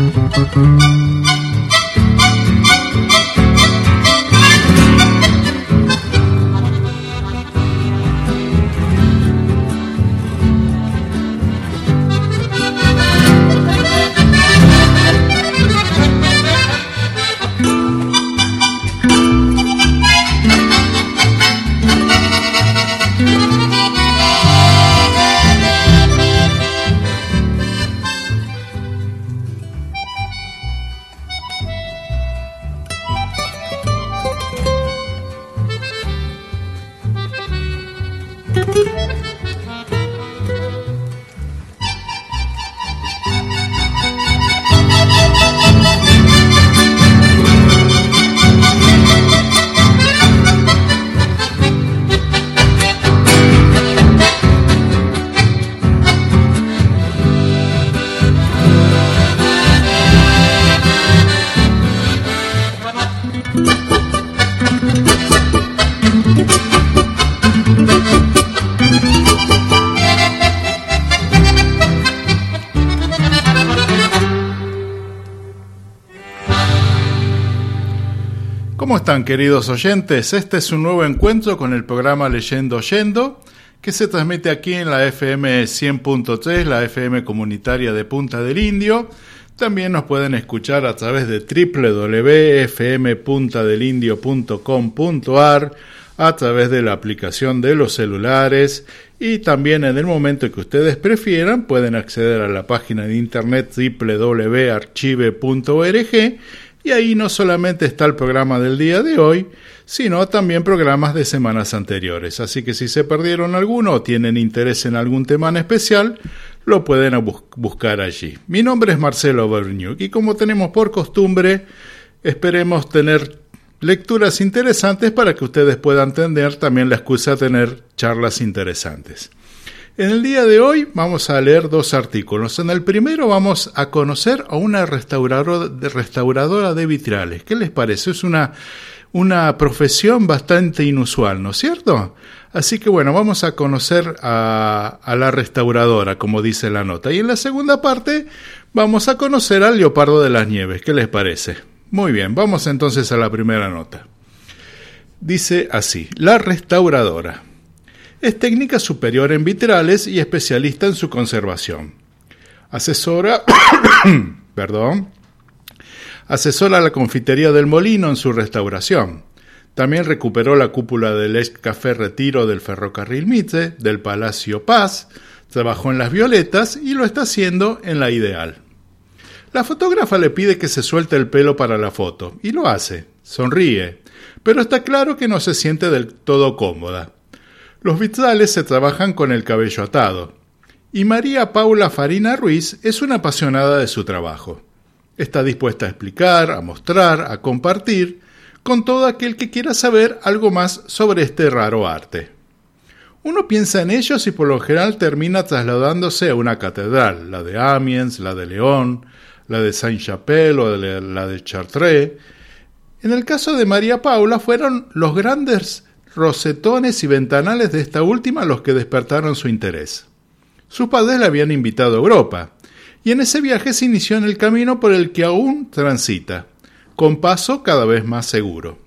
¿Cómo están, queridos oyentes? Este es un nuevo encuentro con el programa Leyendo Oyendo, que se transmite aquí en la FM 100.3, la FM comunitaria de Punta del Indio. También nos pueden escuchar a través de www.fmpuntadelindio.com.ar, a través de la aplicación de los celulares, y también en el momento que ustedes prefieran pueden acceder a la página de internet www.archive.org, y ahí no solamente está el programa del día de hoy, sino también programas de semanas anteriores. Así que si se perdieron alguno o tienen interés en algún tema en especial, lo pueden buscar allí. Mi nombre es Marcelo Berniuk y como tenemos por costumbre, esperemos tener lecturas interesantes para que ustedes puedan tener también la excusa de tener charlas interesantes. En el día de hoy vamos a leer dos artículos. En el primero vamos a conocer a una restauradora de vitrales. ¿Qué les parece? Es una profesión bastante inusual, ¿no es cierto? Así que bueno, vamos a conocer a la restauradora, como dice la nota. Y en la segunda parte vamos a conocer al Leopardo de las Nieves. ¿Qué les parece? Muy bien, vamos entonces a la primera nota. Dice así: la restauradora. Es técnica superior en vitrales y especialista en su conservación. Asesora a la confitería del Molino en su restauración. También recuperó la cúpula del ex Café Retiro del Ferrocarril Mitre, del Palacio Paz, trabajó en Las Violetas y lo está haciendo en La Ideal. La fotógrafa le pide que se suelte el pelo para la foto, y lo hace. Sonríe, pero está claro que no se siente del todo cómoda. Los vitrales se trabajan con el cabello atado, y María Paula Farina Ruiz es una apasionada de su trabajo. Está dispuesta a explicar, a mostrar, a compartir con todo aquel que quiera saber algo más sobre este raro arte. Uno piensa en ellos y por lo general termina trasladándose a una catedral, la de Amiens, la de León, la de Saint-Chapelle o la de Chartres. En el caso de María Paula fueron los grandes rosetones y ventanales de esta última los que despertaron su interés. Sus padres la habían invitado a Europa, y en ese viaje se inició en el camino por el que aún transita, con paso cada vez más seguro.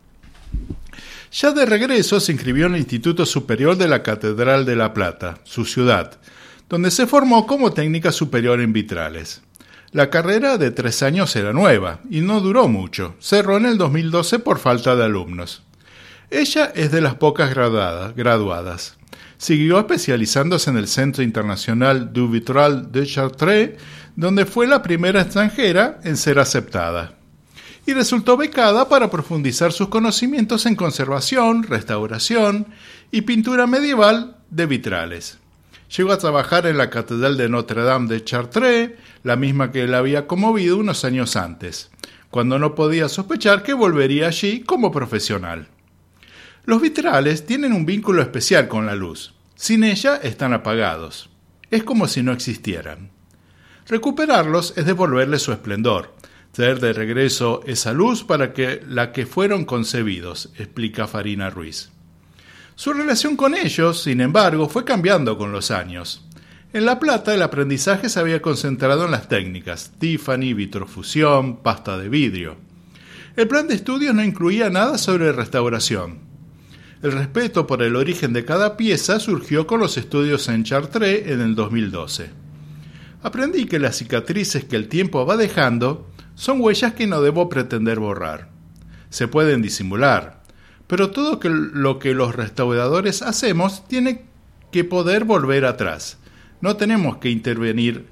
Ya de regreso se inscribió en el Instituto Superior de la Catedral de La Plata, su ciudad, donde se formó como técnica superior en vitrales. La carrera de 3 años era nueva, y no duró mucho, cerró en el 2012 por falta de alumnos. Ella es de las pocas graduadas. Siguió especializándose en el Centro Internacional du Vitral de Chartres, donde fue la primera extranjera en ser aceptada. Y resultó becada para profundizar sus conocimientos en conservación, restauración y pintura medieval de vitrales. Llegó a trabajar en la Catedral de Notre Dame de Chartres, la misma que la había conmovido unos años antes, cuando no podía sospechar que volvería allí como profesional. Los vitrales tienen un vínculo especial con la luz. Sin ella están apagados. Es como si no existieran. Recuperarlos es devolverles su esplendor, traer de regreso esa luz para la que fueron concebidos, explica Farina Ruiz. Su relación con ellos, sin embargo, fue cambiando con los años. En La Plata el aprendizaje se había concentrado en las técnicas Tiffany, vitrofusión, pasta de vidrio. El plan de estudios no incluía nada sobre restauración. El respeto por el origen de cada pieza surgió con los estudios en Chartres en el 2012. Aprendí que las cicatrices que el tiempo va dejando son huellas que no debo pretender borrar. Se pueden disimular, pero todo lo que los restauradores hacemos tiene que poder volver atrás. No tenemos que intervenir.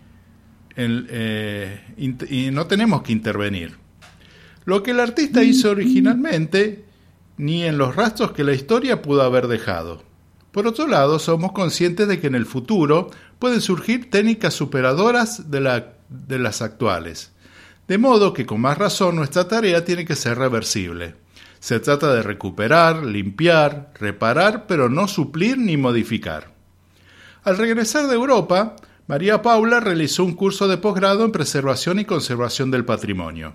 No tenemos que intervenir. Lo que el artista hizo originalmente, ni en los rastros que la historia pudo haber dejado. Por otro lado, somos conscientes de que en el futuro pueden surgir técnicas superadoras de las actuales. De modo que con más razón nuestra tarea tiene que ser reversible. Se trata de recuperar, limpiar, reparar, pero no suplir ni modificar. Al regresar de Europa, María Paula realizó un curso de posgrado en preservación y conservación del patrimonio.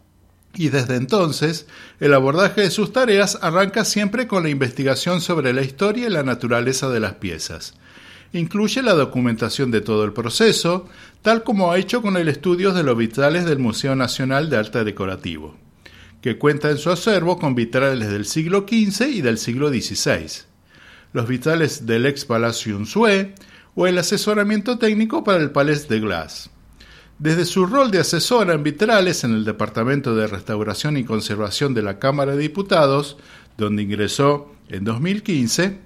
Y desde entonces, el abordaje de sus tareas arranca siempre con la investigación sobre la historia y la naturaleza de las piezas. Incluye la documentación de todo el proceso, tal como ha hecho con el estudio de los vitrales del Museo Nacional de Arte Decorativo, que cuenta en su acervo con vitrales del siglo XV y del siglo XVI, los vitrales del ex Palacio Unzué o el asesoramiento técnico para el Palais de Glace. Desde su rol de asesora en vitrales en el Departamento de Restauración y Conservación de la Cámara de Diputados, donde ingresó en 2015,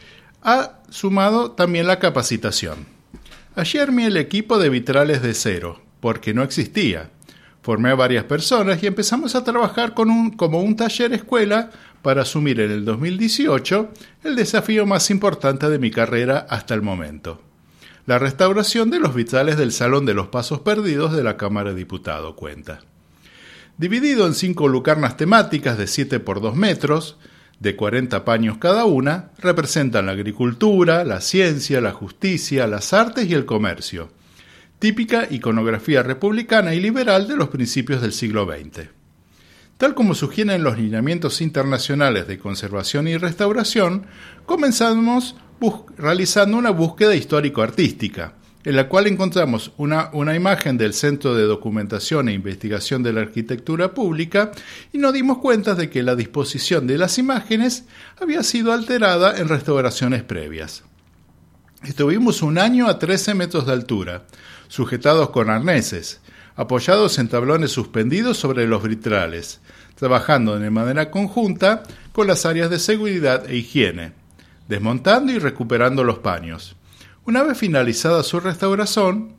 ha sumado también la capacitación. Allí armé el equipo de vitrales de cero, porque no existía. Formé a varias personas y empezamos a trabajar como un taller escuela para asumir en el 2018 el desafío más importante de mi carrera hasta el momento: la restauración de los vitrales del Salón de los Pasos Perdidos de la Cámara de Diputados, cuenta. Dividido en 5 lucarnas temáticas de 7 por 2 metros, de 40 paños cada una, representan la agricultura, la ciencia, la justicia, las artes y el comercio. Típica iconografía republicana y liberal de los principios del siglo XX. Tal como sugieren los lineamientos internacionales de conservación y restauración, comenzamos realizando una búsqueda histórico-artística, en la cual encontramos una imagen del Centro de Documentación e Investigación de la Arquitectura Pública y nos dimos cuenta de que la disposición de las imágenes había sido alterada en restauraciones previas. Estuvimos un año a 13 metros de altura, sujetados con arneses, apoyados en tablones suspendidos sobre los vitrales, trabajando de manera conjunta con las áreas de seguridad e higiene, desmontando y recuperando los paños. Una vez finalizada su restauración,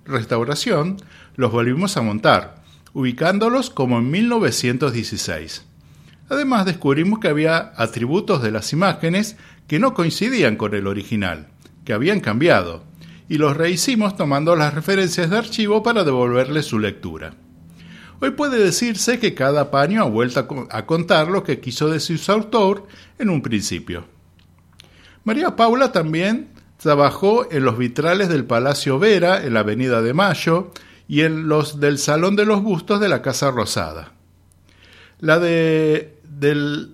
los volvimos a montar, ubicándolos como en 1916. Además descubrimos que había atributos de las imágenes que no coincidían con el original, que habían cambiado, y los rehicimos tomando las referencias de archivo para devolverle su lectura. Hoy puede decirse que cada paño ha vuelto a contar lo que quiso decir su autor en un principio. María Paula también trabajó en los vitrales del Palacio Vera en la Avenida de Mayo y en los del Salón de los Bustos de la Casa Rosada. La del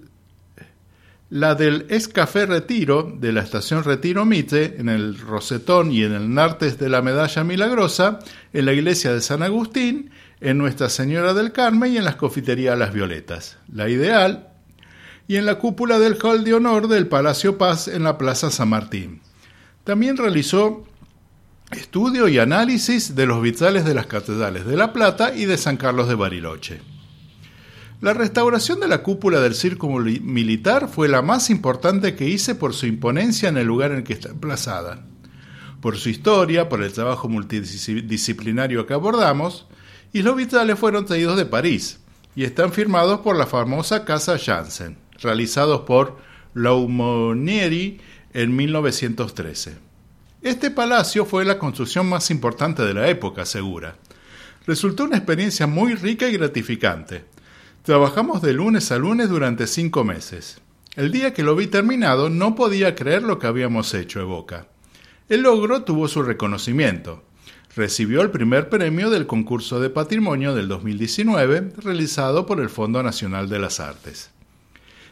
ex Café Retiro de la estación Retiro Mitre, en el Rosetón y en el Nartes de la Medalla Milagrosa, en la iglesia de San Agustín, en Nuestra Señora del Carmen y en las confiterías Las Violetas, La Ideal, y en la cúpula del Hall de Honor del Palacio Paz en la Plaza San Martín. También realizó estudio y análisis de los vitrales de las catedrales de La Plata y de San Carlos de Bariloche. La restauración de la cúpula del Circo Militar fue la más importante que hice por su imponencia en el lugar en el que está emplazada, por su historia, por el trabajo multidisciplinario que abordamos, y los vitrales fueron traídos de París y están firmados por la famosa Casa Janssen, realizados por Laumonieri en 1913. Este palacio fue la construcción más importante de la época, asegura. Resultó una experiencia muy rica y gratificante. Trabajamos de lunes a lunes durante 5 meses. El día que lo vi terminado no podía creer lo que habíamos hecho, evoca. El logro tuvo su reconocimiento. Recibió el primer premio del concurso de patrimonio del 2019 realizado por el Fondo Nacional de las Artes.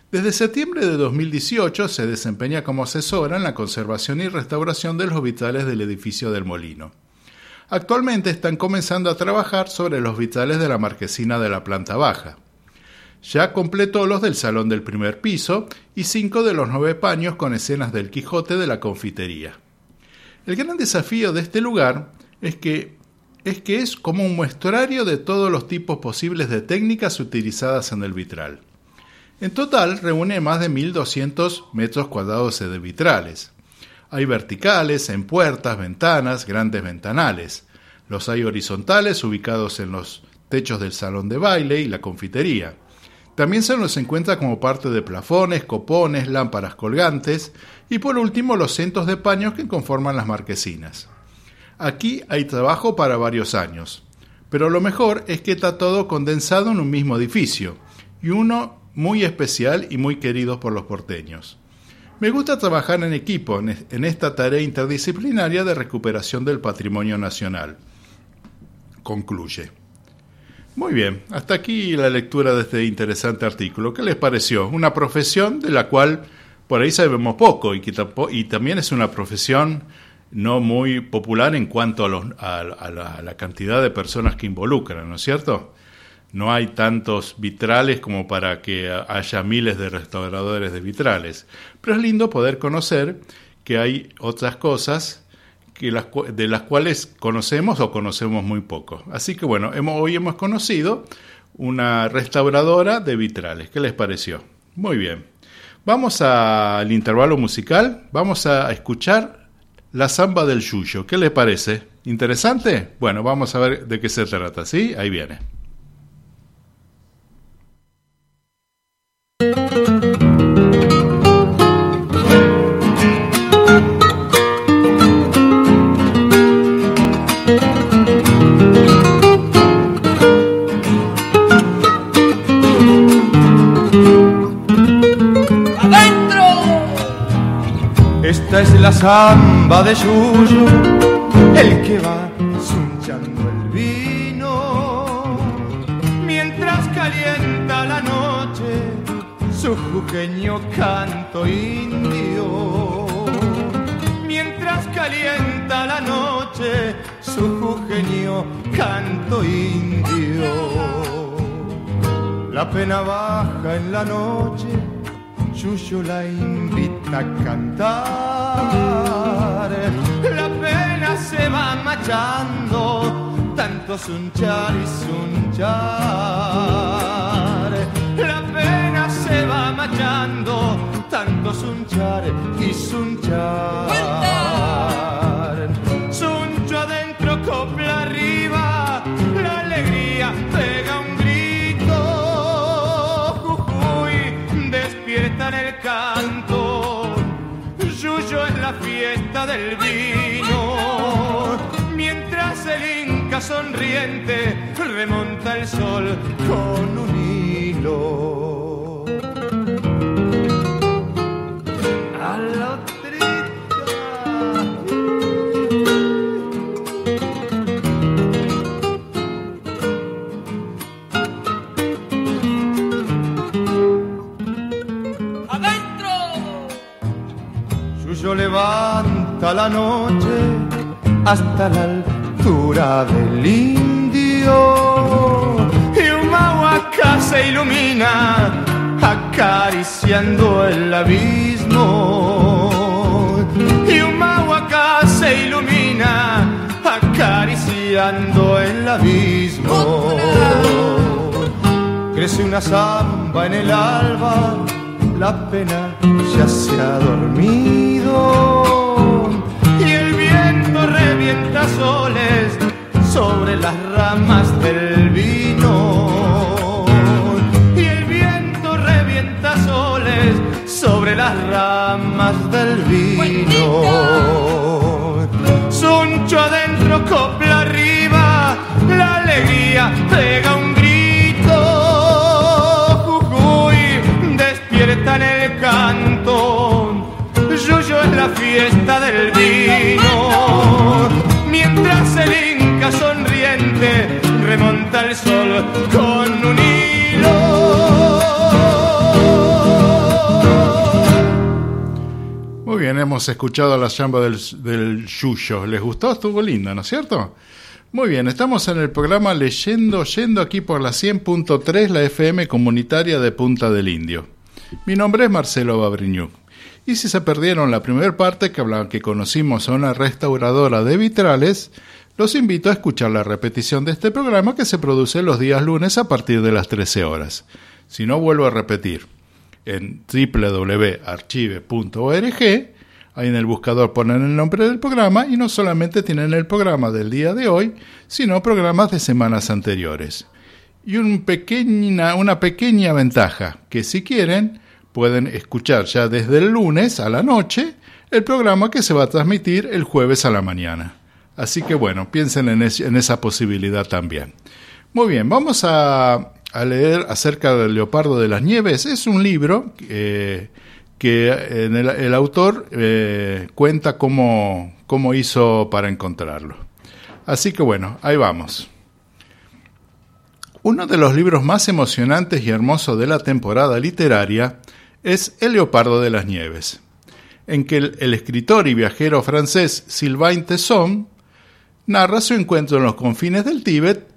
Desde septiembre de 2018 se desempeña como asesora en la conservación y restauración de los vitrales del edificio del Molino. Actualmente están comenzando a trabajar sobre los vitrales de la marquesina de la planta baja. Ya completó los del salón del primer piso y 5 de los 9 paños con escenas del Quijote de la confitería. El gran desafío de este lugar es que es como un muestrario de todos los tipos posibles de técnicas utilizadas en el vitral. En total reúne más de 1.200 metros cuadrados de vitrales. Hay verticales, en puertas, ventanas, grandes ventanales. Los hay horizontales ubicados en los techos del salón de baile y la confitería. También se los encuentra como parte de plafones, copones, lámparas colgantes y por último los cientos de paños que conforman las marquesinas. Aquí hay trabajo para varios años, pero lo mejor es que está todo condensado en un mismo edificio y uno muy especial y muy querido por los porteños. Me gusta trabajar en equipo en esta tarea interdisciplinaria de recuperación del patrimonio nacional. Concluye. Muy bien, hasta aquí la lectura de este interesante artículo. ¿Qué les pareció? Una profesión de la cual por ahí sabemos poco y también es una profesión no muy popular en cuanto a la cantidad de personas que involucran, ¿no es cierto? No hay tantos vitrales como para que haya miles de restauradores de vitrales, pero es lindo poder conocer que hay otras cosas de las cuales conocemos o conocemos muy poco. Así que bueno, hoy hemos conocido una restauradora de vitrales. ¿Qué les pareció? Muy bien. Vamos al intervalo musical. Vamos a escuchar la samba del Yuyo. ¿Qué les parece? ¿Interesante? Bueno, vamos a ver de qué se trata, ¿sí? Ahí viene. Esta es la samba de Yuyo, el que va zunchando el vino, mientras calienta la noche su jujeño canto indio. Mientras calienta la noche su jujeño canto indio. La pena baja en la noche, Yuyo la invita a cantar. La pena se va machando, tanto zunchar y zunchar. La pena se va machando, tanto zunchar y zunchar. Zuncho adentro, copla arriba, la alegría pega un grito. Jujuy despierta en el canto, Yuyo es la fiesta del vino. Mientras el Inca sonriente remonta el sol con un hilo. A la otrita. ¡Adentro! Yuyo levanta la noche hasta la altura del indio y Humahuaca se ilumina acariciando el abismo. Y Humahuaca se ilumina acariciando el abismo. Crece una zamba en el alba, la pena ya se ha dormido y el viento revienta soles sobre las ramas del vino. Y el viento revienta soles sobre las ramas del vino. Zuncho adentro, copla arriba, la alegría pega un grito. Jujuy despierta en el canto, Yuyo es la fiesta del vino. Mientras el Inca sonriente remonta el sol con un hilo. hemos escuchado la chamba del Yuyo. ¿Les gustó? Estuvo lindo, ¿no es cierto? Muy bien, estamos en el programa Leyendo Yendo aquí por la 100.3, la FM comunitaria de Punta del Indio. Mi nombre es Marcelo Babriñuk. Y si se perdieron la primera parte que conocimos a una restauradora de vitrales, los invito a escuchar la repetición de este programa que se produce los días lunes a partir de las 13 horas. Si no, vuelvo a repetir. En www.archive.org, ahí en el buscador ponen el nombre del programa y no solamente tienen el programa del día de hoy, sino programas de semanas anteriores. Y una pequeña ventaja, que si quieren pueden escuchar ya desde el lunes a la noche el programa que se va a transmitir el jueves a la mañana. Así que bueno, piensen en esa posibilidad también. Muy bien, vamos a leer acerca del Leopardo de las Nieves. Es un libro que el autor cuenta cómo hizo para encontrarlo. Así que bueno, ahí vamos. Uno de los libros más emocionantes y hermosos de la temporada literaria es El Leopardo de las Nieves, en que el escritor y viajero francés Sylvain Tesson narra su encuentro en los confines del Tíbet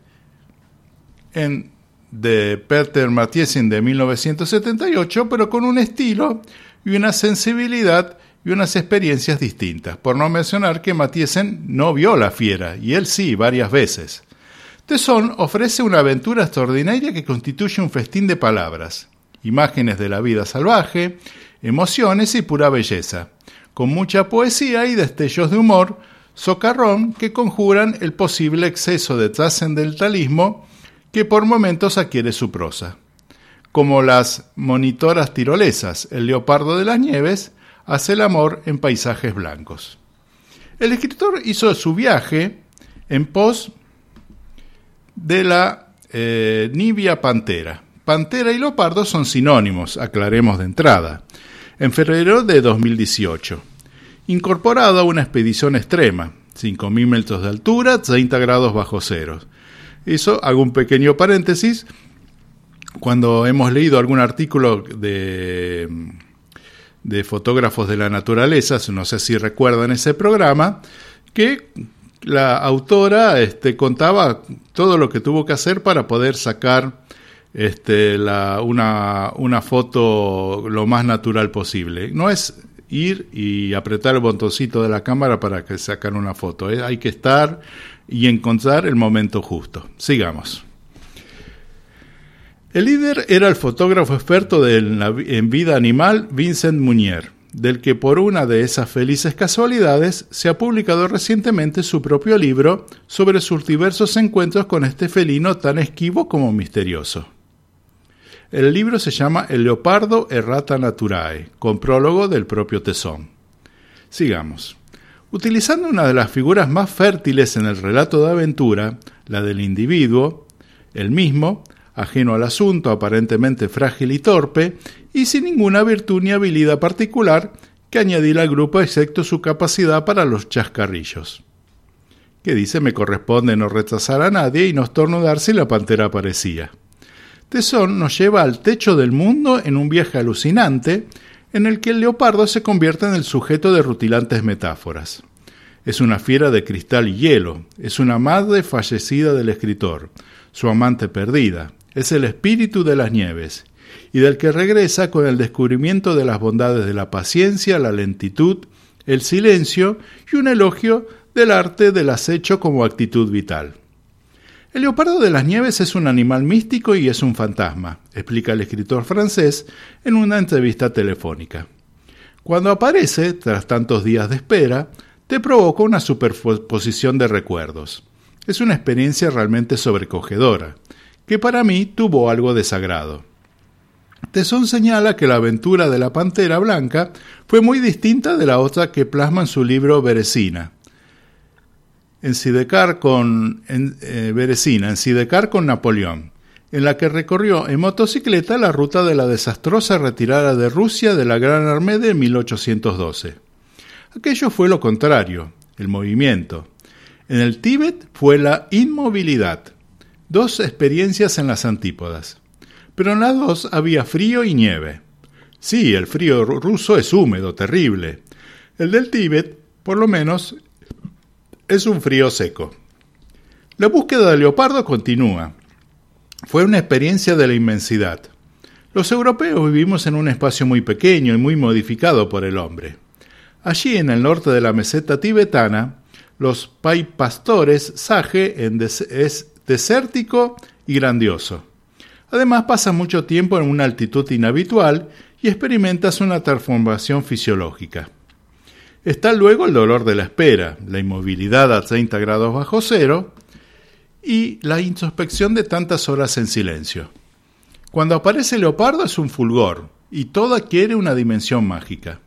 de Peter Matthiessen de 1978, pero con un estilo y una sensibilidad y unas experiencias distintas, por no mencionar que Matthiessen no vio la fiera, y él sí, varias veces. Tesson ofrece una aventura extraordinaria que constituye un festín de palabras, imágenes de la vida salvaje, emociones y pura belleza, con mucha poesía y destellos de humor, socarrón que conjuran el posible exceso de trascendentalismo que por momentos adquiere su prosa. Como las monitoras tirolesas, el Leopardo de las Nieves hace el amor en paisajes blancos. El escritor hizo su viaje en pos de la nibia pantera. Pantera y leopardo son sinónimos, aclaremos de entrada. En febrero de 2018, incorporado a una expedición extrema, 5.000 metros de altura, 30 grados bajo cero. Eso, hago un pequeño paréntesis, cuando hemos leído algún artículo de fotógrafos de la naturaleza, no sé si recuerdan ese programa, que la autora contaba todo lo que tuvo que hacer para poder sacar una foto lo más natural posible. No es ir y apretar el botoncito de la cámara para que sacan una foto. Hay que estar y encontrar el momento justo. Sigamos. El líder era el fotógrafo experto en vida animal Vincent Munier, del que por una de esas felices casualidades se ha publicado recientemente su propio libro sobre sus diversos encuentros con este felino tan esquivo como misterioso. El libro se llama El Leopardo Errata Naturae, con prólogo del propio Tesson. Sigamos. Utilizando una de las figuras más fértiles en el relato de aventura, la del individuo, el mismo, ajeno al asunto, aparentemente frágil y torpe, y sin ninguna virtud ni habilidad particular que añadir al grupo excepto su capacidad para los chascarrillos. Que dice: me corresponde no rechazar a nadie y no estornudar si la pantera aparecía. Tesson nos lleva al techo del mundo en un viaje alucinante en el que el leopardo se convierte en el sujeto de rutilantes metáforas. Es una fiera de cristal y hielo, es una madre fallecida del escritor, su amante perdida, es el espíritu de las nieves, y del que regresa con el descubrimiento de las bondades de la paciencia, la lentitud, el silencio y un elogio del arte del acecho como actitud vital. El leopardo de las nieves es un animal místico y es un fantasma, explica el escritor francés en una entrevista telefónica. Cuando aparece, tras tantos días de espera, te provoca una superposición de recuerdos. Es una experiencia realmente sobrecogedora, que para mí tuvo algo de sagrado. Tesson señala que la aventura de la pantera blanca fue muy distinta de la otra que plasma en su libro Beresina. En Sidecar con Napoleón, en la que recorrió en motocicleta la ruta de la desastrosa retirada de Rusia de la Gran Armée de 1812. Aquello fue lo contrario, el movimiento. En el Tíbet fue la inmovilidad, dos experiencias en las antípodas. Pero en las dos había frío y nieve. Sí, el frío ruso es húmedo, terrible. El del Tíbet, por lo menos, es un frío seco. La búsqueda del leopardo continúa. Fue una experiencia de la inmensidad. Los europeos vivimos en un espacio muy pequeño y muy modificado por el hombre. Allí, en el norte de la meseta tibetana, los pai pastores Sage es desértico y grandioso. Además, pasas mucho tiempo en una altitud inhabitual y experimentas una transformación fisiológica. Está luego el dolor de la espera, la inmovilidad a 30 grados bajo cero y la introspección de tantas horas en silencio. Cuando aparece el leopardo es un fulgor y todo adquiere una dimensión mágica.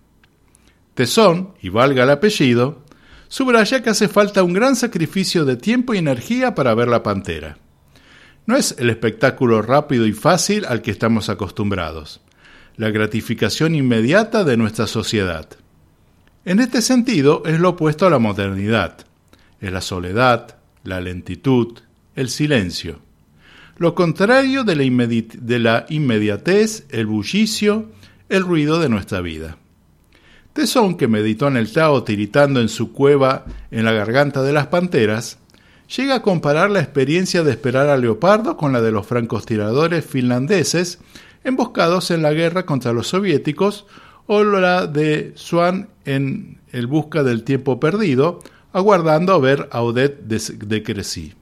Tesón, y valga el apellido, subraya que hace falta un gran sacrificio de tiempo y energía para ver la pantera. No es el espectáculo rápido y fácil al que estamos acostumbrados, la gratificación inmediata de nuestra sociedad. En este sentido es lo opuesto a la modernidad, es la soledad, la lentitud, el silencio. Lo contrario de la inmediatez, el bullicio, el ruido de nuestra vida. Tesón, que meditó en el Tao tiritando en su cueva en la garganta de las panteras, llega a comparar la experiencia de esperar al leopardo con la de los francotiradores finlandeses emboscados en la guerra contra los soviéticos o la de Swann en El busca del tiempo perdido, aguardando a ver a Odette de Crécy.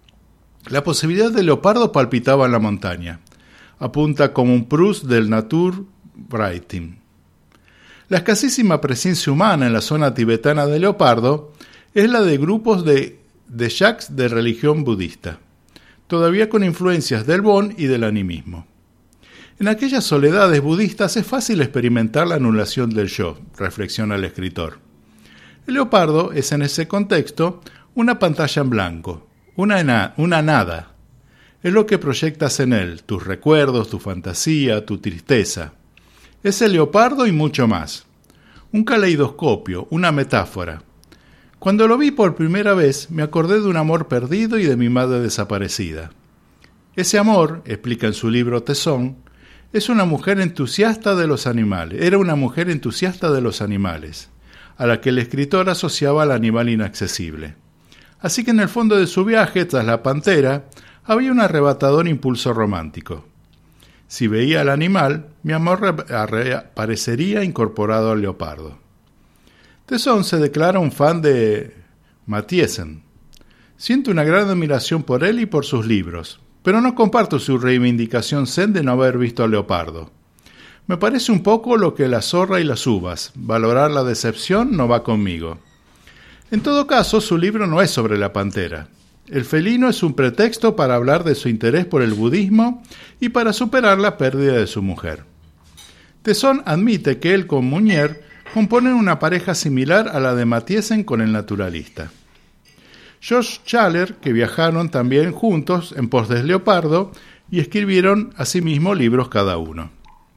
La posibilidad del leopardo palpitaba en la montaña. Apunta como un Proust del Naturbreiting. La escasísima presencia humana en la zona tibetana del leopardo es la de grupos de yaks de religión budista, todavía con influencias del Bon y del animismo. En aquellas soledades budistas es fácil experimentar la anulación del yo, reflexiona el escritor. El leopardo es en ese contexto una pantalla en blanco, una nada. Es lo que proyectas en él, tus recuerdos, tu fantasía, tu tristeza. Es el leopardo y mucho más. Un caleidoscopio, una metáfora. Cuando lo vi por primera vez, me acordé de un amor perdido y de mi madre desaparecida. Ese amor, explica en su libro Tesón, era una mujer entusiasta de los animales, a la que el escritor asociaba al animal inaccesible. Así que en el fondo de su viaje, tras la pantera, había un arrebatador impulso romántico. Si veía al animal, mi amor aparecería incorporado al leopardo. Tesón se declara un fan de Mathiesen. Siento una gran admiración por él y por sus libros, pero no comparto su reivindicación zen de no haber visto al leopardo. Me parece un poco lo que la zorra y las uvas. Valorar la decepción no va conmigo. En todo caso, su libro no es sobre la pantera. El felino es un pretexto para hablar de su interés por el budismo y para superar la pérdida de su mujer. Tesón admite que él con Munier componen una pareja similar a la de Mathiesen con el naturalista. George Schaller, que viajaron también juntos en pos del leopardo y escribieron asimismo libros cada uno.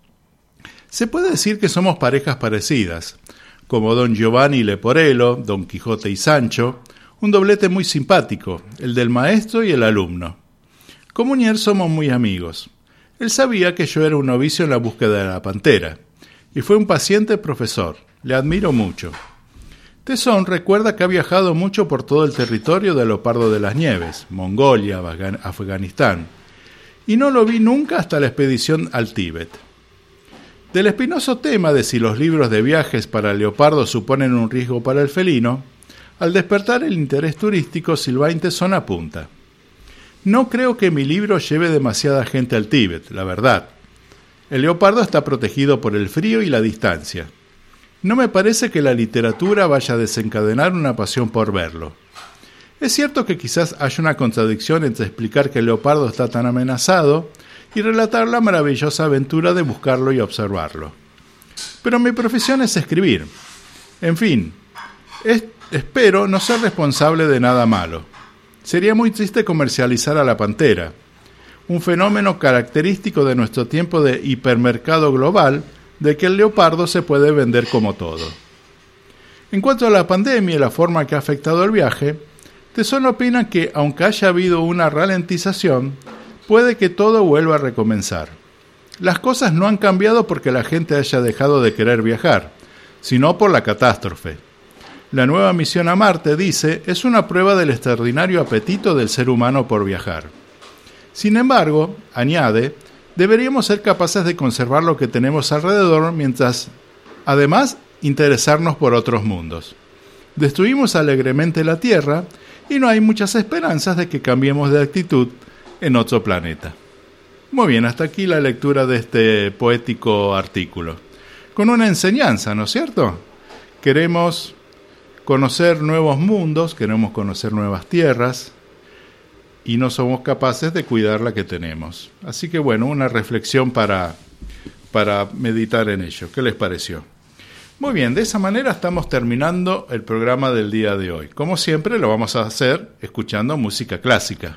Se puede decir que somos parejas parecidas, como Don Giovanni Leporello, Don Quijote y Sancho, un doblete muy simpático, el del maestro y el alumno. Con Munier somos muy amigos. Él sabía que yo era un novicio en la búsqueda de la pantera, y fue un paciente profesor. Le admiro mucho. Tesón recuerda que ha viajado mucho por todo el territorio del leopardo de las nieves, Mongolia, Afganistán, y no lo vi nunca hasta la expedición al Tíbet. Del espinoso tema de si los libros de viajes para el leopardo suponen un riesgo para el felino, al despertar el interés turístico, Sylvain Tesson apunta: no creo que mi libro lleve demasiada gente al Tíbet, la verdad. El leopardo está protegido por el frío y la distancia. No me parece que la literatura vaya a desencadenar una pasión por verlo. Es cierto que quizás haya una contradicción entre explicar que el leopardo está tan amenazado y relatar la maravillosa aventura de buscarlo y observarlo. Pero mi profesión es escribir. En fin, espero no ser responsable de nada malo. Sería muy triste comercializar a la pantera, un fenómeno característico de nuestro tiempo de hipermercado global, de que el leopardo se puede vender como todo. En cuanto a la pandemia y la forma que ha afectado el viaje, Tesson opina que, aunque haya habido una ralentización, puede que todo vuelva a recomenzar. Las cosas no han cambiado porque la gente haya dejado de querer viajar, sino por la catástrofe. La nueva misión a Marte, dice, es una prueba del extraordinario apetito del ser humano por viajar. Sin embargo, añade, deberíamos ser capaces de conservar lo que tenemos alrededor mientras, además, interesarnos por otros mundos. Destruimos alegremente la Tierra y no hay muchas esperanzas de que cambiemos de actitud en otro planeta. Muy bien, hasta aquí la lectura de este poético artículo. Con una enseñanza, ¿no es cierto? Queremos conocer nuevos mundos, queremos conocer nuevas tierras y no somos capaces de cuidar la que tenemos. Así que bueno, una reflexión para meditar en ello. ¿Qué les pareció? Muy bien, de esa manera estamos terminando el programa del día de hoy. Como siempre lo vamos a hacer escuchando música clásica.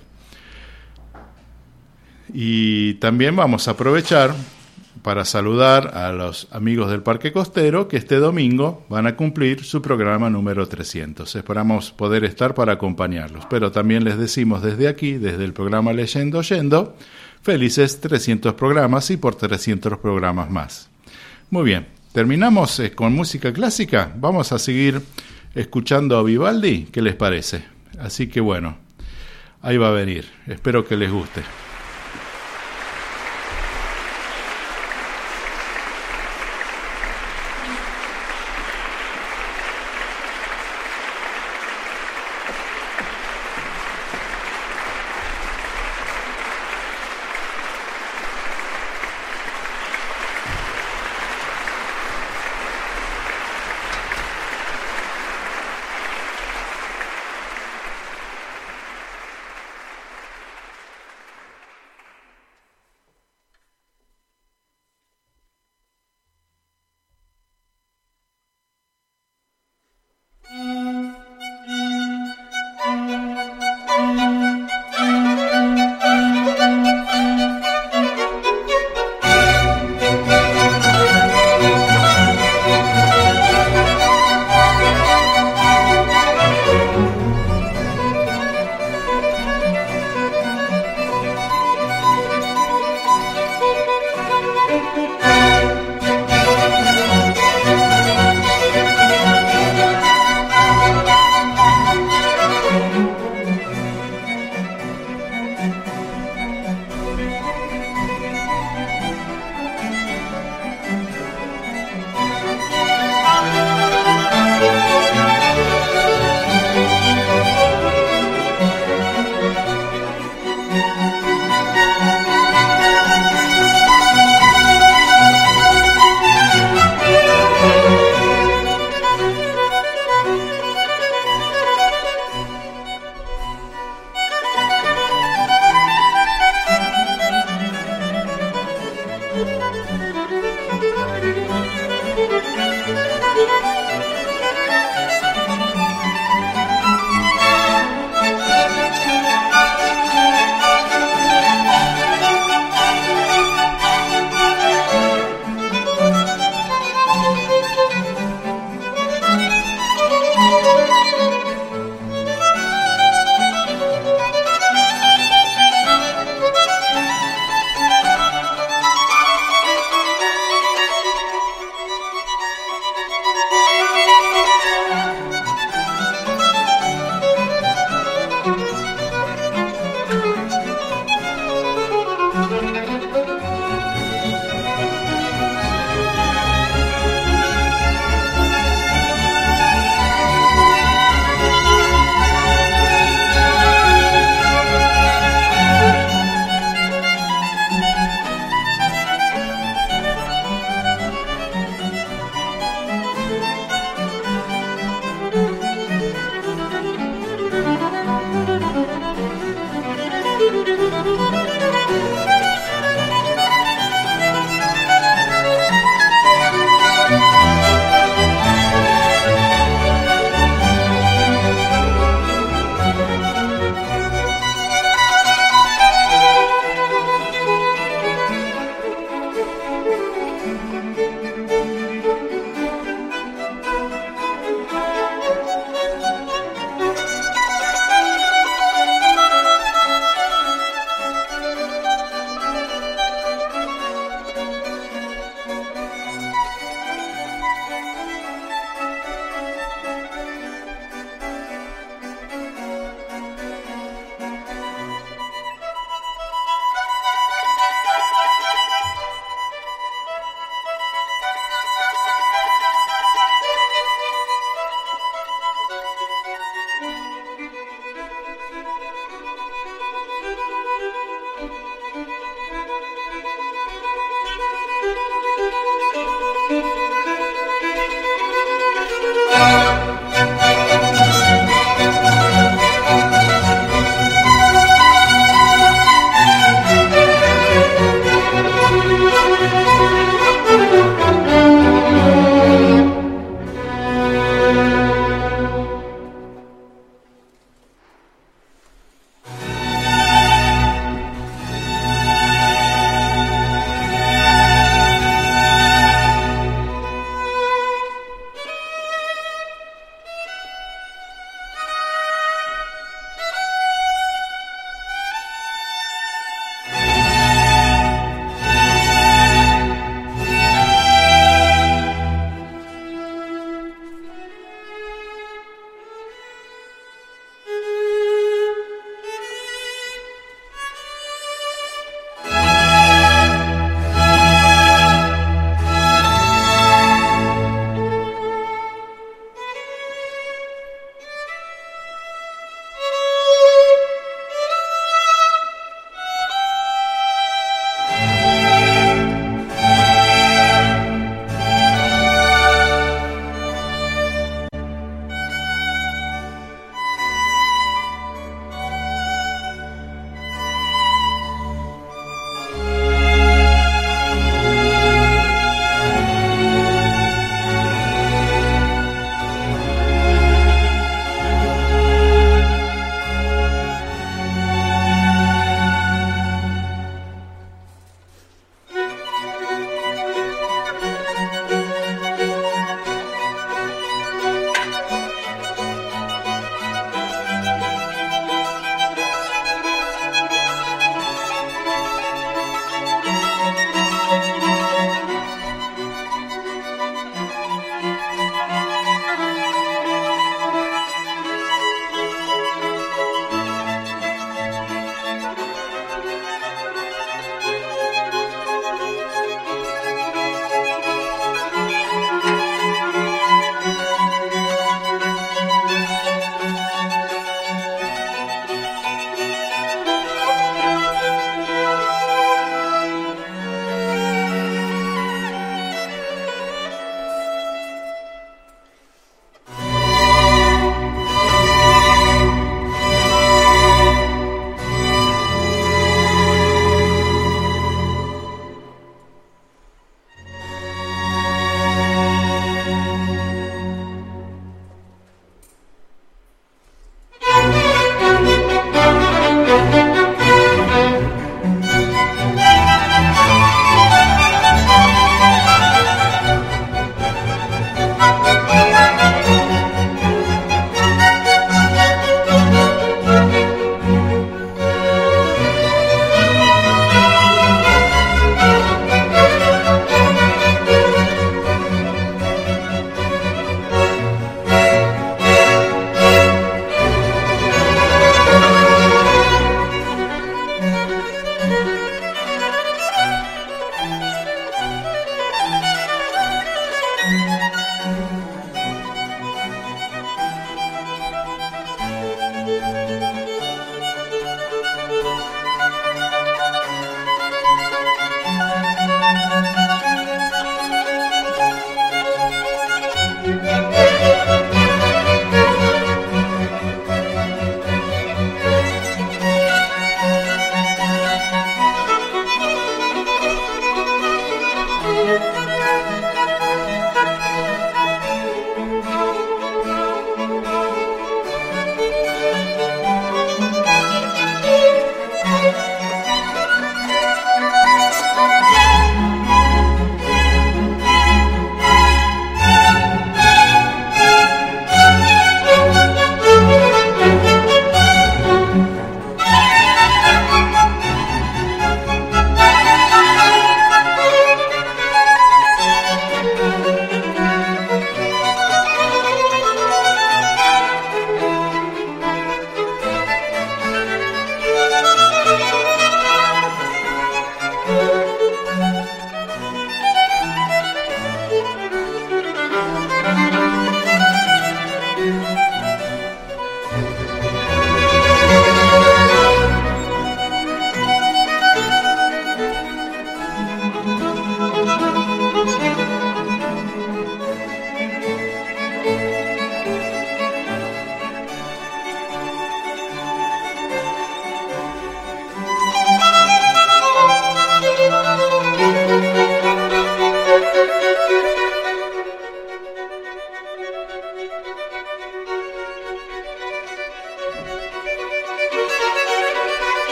Y también vamos a aprovechar para saludar a los amigos del Parque Costero que este domingo van a cumplir su programa número 300. Esperamos poder estar para acompañarlos, pero también les decimos desde aquí, desde el programa Leyendo Oyendo, felices 300 programas y por 300 programas más. Muy bien, terminamos con música clásica. Vamos a seguir escuchando a Vivaldi, ¿qué les parece? Así que bueno, ahí va a venir, espero que les guste.